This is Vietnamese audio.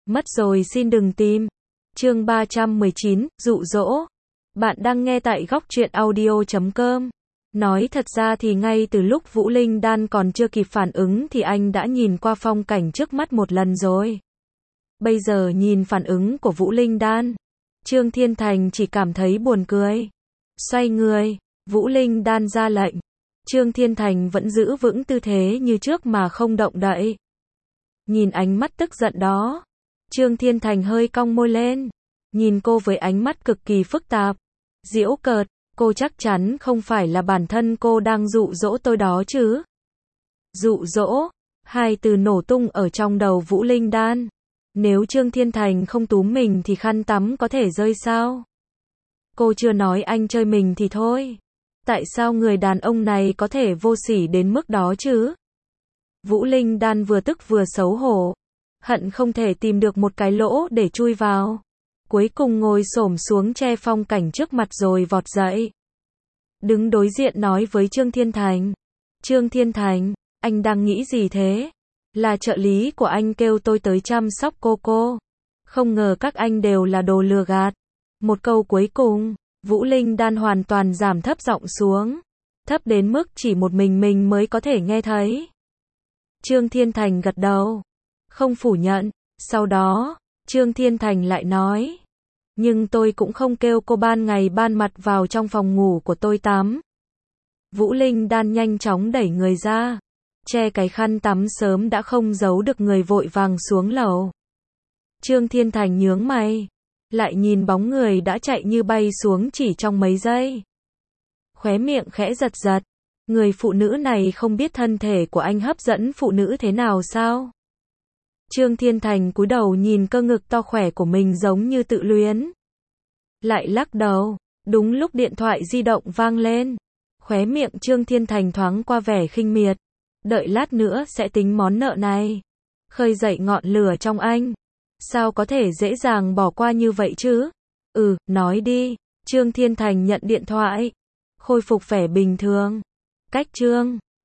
Mất rồi xin đừng tìm. Chương 319, dụ dỗ. Bạn đang nghe tại góc truyện audio.com. Nói thật ra thì ngay từ lúc Vũ Linh Đan còn chưa kịp phản ứng thì anh đã nhìn qua phong cảnh trước mắt một lần rồi. Bây giờ nhìn phản ứng của Vũ Linh Đan, Trương Thiên Thành chỉ cảm thấy buồn cười. Xoay người, Vũ Linh Đan ra lệnh. Trương Thiên Thành vẫn giữ vững tư thế như trước mà không động đậy. Nhìn ánh mắt tức giận đó, Trương Thiên Thành hơi cong môi lên, nhìn cô với ánh mắt cực kỳ phức tạp, giễu cợt, cô chắc chắn không phải là bản thân cô đang dụ dỗ tôi đó chứ. Dụ dỗ, hai từ nổ tung ở trong đầu Vũ Linh Đan. Nếu Trương Thiên Thành không túm mình thì khăn tắm có thể rơi sao? Cô chưa nói anh chơi mình thì thôi. Tại sao người đàn ông này có thể vô sỉ đến mức đó chứ? Vũ Linh Đan vừa tức vừa xấu hổ, hận không thể tìm được một cái lỗ để chui vào. Cuối cùng ngồi xổm xuống che phong cảnh trước mặt rồi vọt dậy. Đứng đối diện nói với Trương Thiên Thành. Trương Thiên Thành, anh đang nghĩ gì thế? Là trợ lý của anh kêu tôi tới chăm sóc cô. Không ngờ các anh đều là đồ lừa gạt. Một câu cuối cùng, Vũ Linh Đan hoàn toàn giảm thấp giọng xuống. Thấp đến mức chỉ một mình mới có thể nghe thấy. Trương Thiên Thành gật đầu, không phủ nhận. Sau đó, Trương Thiên Thành lại nói. Nhưng tôi cũng không kêu cô ban ngày ban mặt vào trong phòng ngủ của tôi tắm. Vũ Linh Đan nhanh chóng đẩy người ra, che cái khăn tắm sớm đã không giấu được người vội vàng xuống lầu. Trương Thiên Thành nhướng mày, lại nhìn bóng người đã chạy như bay xuống chỉ trong mấy giây. Khóe miệng khẽ giật giật, người phụ nữ này không biết thân thể của anh hấp dẫn phụ nữ thế nào sao? Trương Thiên Thành cúi đầu nhìn cơ ngực to khỏe của mình giống như tự luyến. Lại lắc đầu, đúng lúc điện thoại di động vang lên. Khóe miệng Trương Thiên Thành thoáng qua vẻ khinh miệt. Đợi lát nữa sẽ tính món nợ này. Khơi dậy ngọn lửa trong anh. Sao có thể dễ dàng bỏ qua như vậy chứ? Nói đi. Trương Thiên Thành nhận điện thoại. Khôi phục vẻ bình thường. Cách Trương